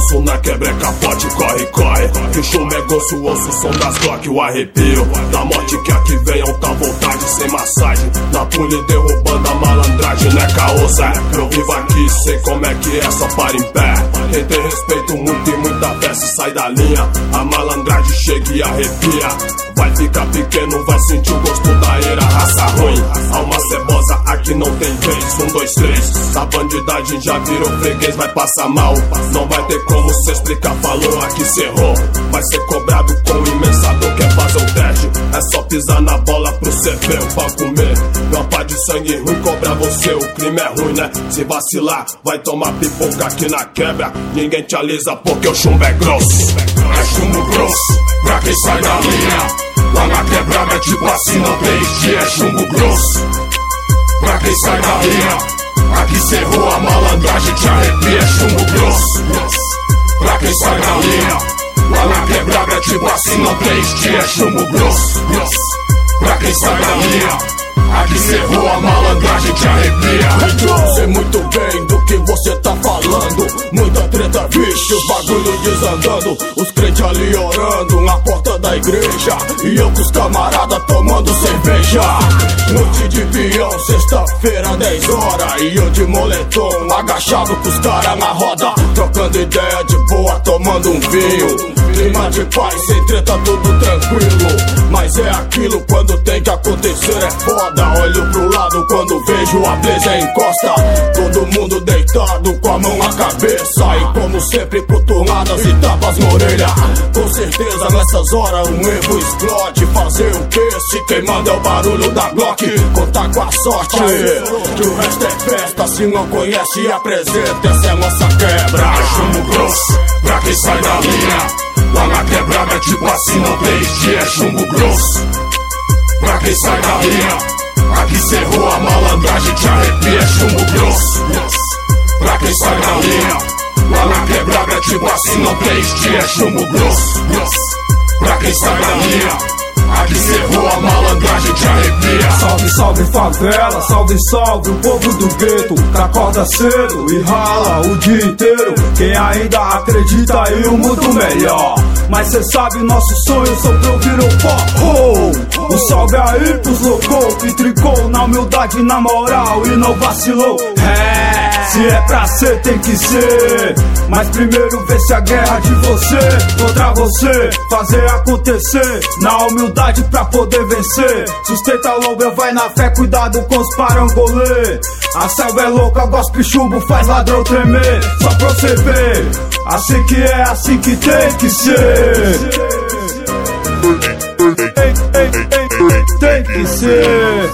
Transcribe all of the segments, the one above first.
osso na quebra é capote, corre, corre. Que o chumbo é gosto, ouço o som das Glock, o arrepio da morte que aqui vem alta vontade, sem massagem. Na pule derrubando a malandragem, não é caô, Zé. Eu vivo aqui, sei como é que é, só para em pé. Quem tem respeito muito e muita fé, se sai da linha, a malandragem chega e arrepia. Vai ficar pequeno, vai sentir o gosto da era, raça ruim. Alma cebosa, aqui não tem vez. 1, 2, 3, a bandidagem já virou freguês, vai passar mal. Não vai ter como cê explicar, falou, aqui cê errou. Vai ser cobrado com o imensador, quer fazer o teste. É só pisar na bola pro cê ver o pau comer. Uma pá de sangue ruim cobra você, o crime é ruim, né? Se vacilar, vai tomar pipoca aqui na quebra. Ninguém te alisa porque o chumbo é grosso. É chumbo grosso, pra quem sai da linha. Lá na quebrada é tipo assim, não tem dia, é chumbo grosso. Pra quem sai da linha, aqui cê errou, a malandragem te arrepia, é chumbo grosso. Pra quem sai da linha, lá na quebrada é tipo assim, não tem dia, é chumbo grosso. Pra quem sai da linha, aqui cê errou, a malandragem te arrepia. Sei muito bem do que você tá falando. Muita treta, vixe, os bagulho desandando. Os crentes ali orando na porta da igreja, e eu com os camarada tomando cerveja. Noite de peão, sexta-feira, 10 horas, e eu de moletom, agachado com os caras na roda, trocando ideia de boa, tomando um vinho. Clima de paz, sem treta, tudo tranquilo. Mas é aquilo, quando tem que acontecer é foda. Olho pro lado quando vejo a blazer encosta. Todo mundo deitado com a mão na cabeça, e como sempre coturnadas e tapas na orelha. Com certeza nessas horas um erro explode. Fazer o que? Se quem manda é o barulho da Glock. Contar com a sorte, que o resto é festa. Se não conhece, apresenta, essa é nossa quebra. É chumbo grosso, pra quem sai da linha. Lá na quebrada é tipo assim, não tem dia, é chumbo grosso. Pra quem sai da linha, aqui cê errou, a malandragem te arrepia, é chumbo grosso. Pra quem sai da linha, lá na quebrada é tipo assim, não tem dia, é chumbo grosso. Pra quem sai da linha, aqui cê errou, a malandragem te arrepia. Salve, salve favela, salve, salve o povo do gueto, que acorda cedo e rala o dia inteiro. Quem ainda acredita em um mundo melhor, mas cê sabe nosso sonho sobre ouvir o pop. Um salve aí pros loucos que tricou na humildade, na moral e não vacilou. Se é pra ser, tem que ser. Mas primeiro vê se a guerra de você contra você, fazer acontecer na humildade pra poder vencer. Sustenta lombra, vai na fé, cuidado com os parangolê. A selva é louca, gospe chumbo, faz ladrão tremer. Só pra você ver, assim que é, assim que tem que ser. Tem que ser.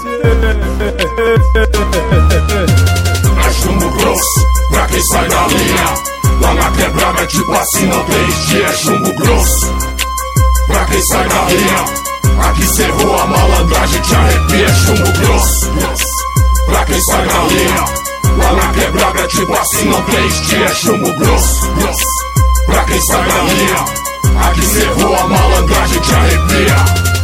É chumbo grosso, pra quem sai da linha. Lá na quebrada é tipo assim, não tem dia, é chumbo grosso. Pra quem sai da linha, aqui cê errou, a malandragem te arrepia, é chumbo grosso. Pra quem sai da linha, lá na quebrada é tipo assim, não tem dia, é chumbo grosso. Pra quem sai da linha, aqui cê errou, a malandragem te arrepia.